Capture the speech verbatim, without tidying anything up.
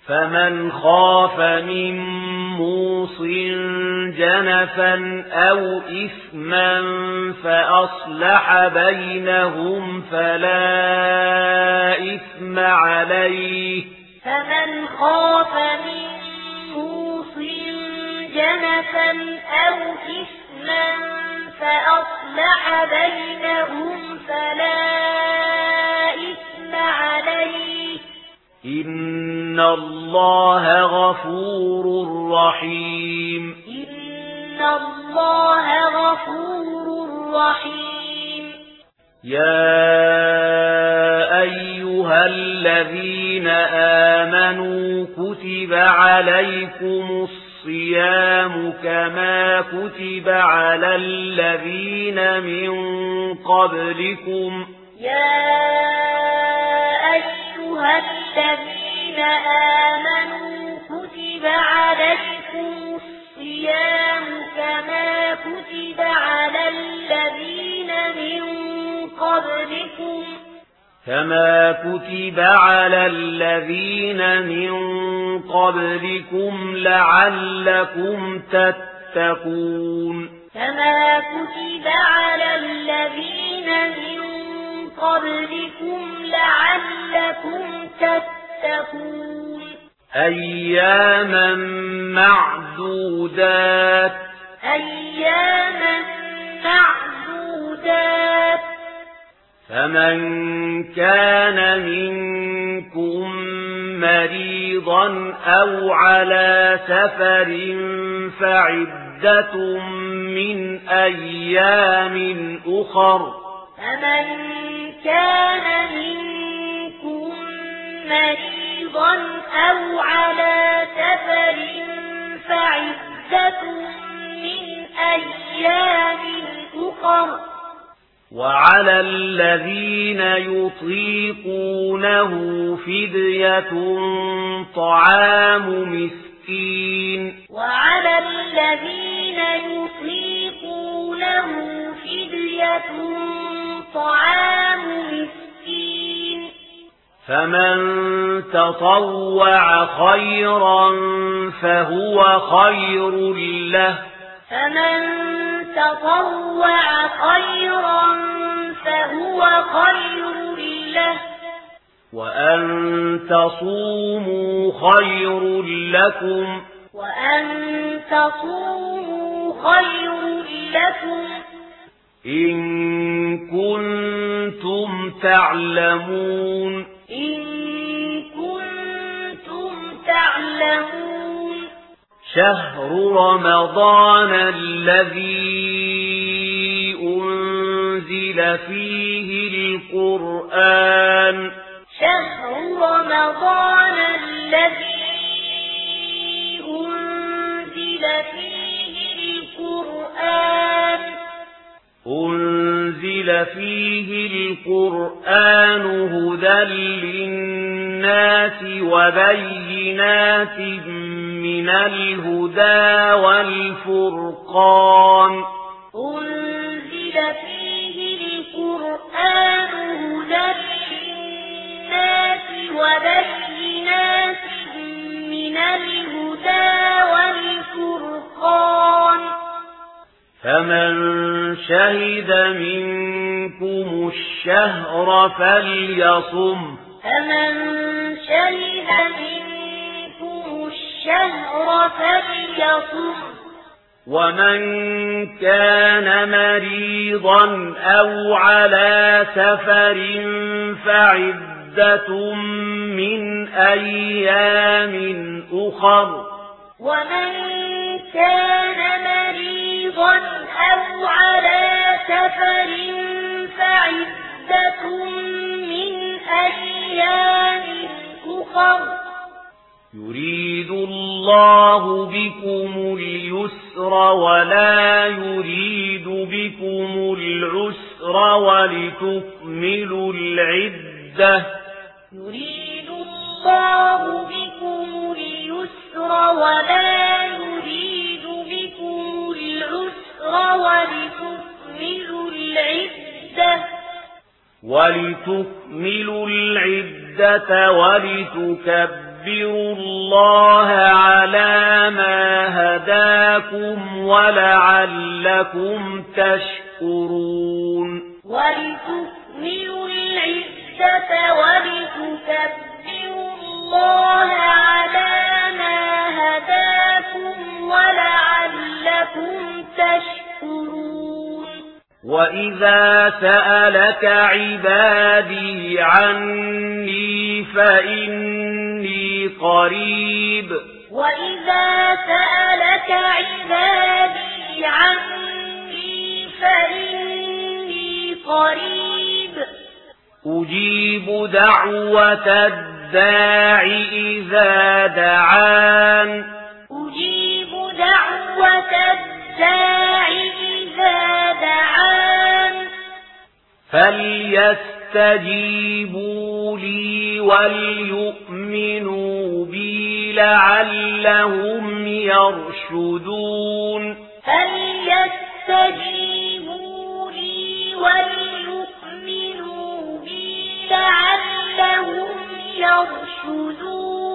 فمن خاف من موص جنفا أو إثما فأصلح بينهم فلا إثم عليه فمن خاف من موص جنفا أو إثما فأصلح بينهم فلا إثم عليه إن الله غفور رحيم إن الله غفور رحيم يا أيها الذين آمنوا كتب عليكم الصيام كما كتب على الذين من قبلكم يا أيها الذين آمنوا كتب عليكم الصيام كما كتب على الذين من قبلكم كما كتب على الذين من قبلكم لعلكم تتقون كما كتب على الذين من قبلكم لعلكم تتقون أياما معدودات أياما معدودات فمن كان منكم مريضا أو على سفر فعدة من أيام أخر فمن كان منكم مريضا أو على سفر فعدة من أيام أخر وعلى الذين يطيقونه فدية طعام مسكين وعلى الذين يطيقونه فدية طعام مسكين فمن تطوع خيرا فهو خير له فمن تطوع خيرا فهو خير له وأن تصوموا خير لكم وأن تصوموا خير لكم إن كنتم تعلمون إن كنتم تعلمون شهر رمضان الذي أنزل فيه القرآن شهر رمضان الذي أنزل فيه القرآن أنزل فيه القرآن هدى للناس وبينات من الهدى والفرقان أنزل فيه القرآن هدى للناس وبينات من الهدى والفرقان فمن شهد منكم الشهر فليصم فمن شهد منكم الشهر فليصم ومن كان مريضا أو على سفر فعدة من أيام أخر ومن كان مريضا أو على سفر فعدة من أيام أخر يريد الله بكم اليسر ولا يريد بكم العسر ولتكملوا العدة يريد الله بكم اليسر ولا يريد بكم العسر ولتكملوا العدة ولتكملوا العدة ولتكبروا لتكبروا الله على ما هداكم ولعلكم تشكرون ولتكملوا العدة ولتكبروا الله على ما هداكم ولعلكم تشكرون وإذا سألك عبادي عني فإني قريب وإذا سألك عبادي عني فإني قريب أجيب دعوة الداع إذا دعان أجيب دعوة الداع إذا دعان فليستجيبوا لي وليؤمنوا بي لعلهم يرشدون فليستجيبوا لي وليؤمنوا بي لعلهم يرشدون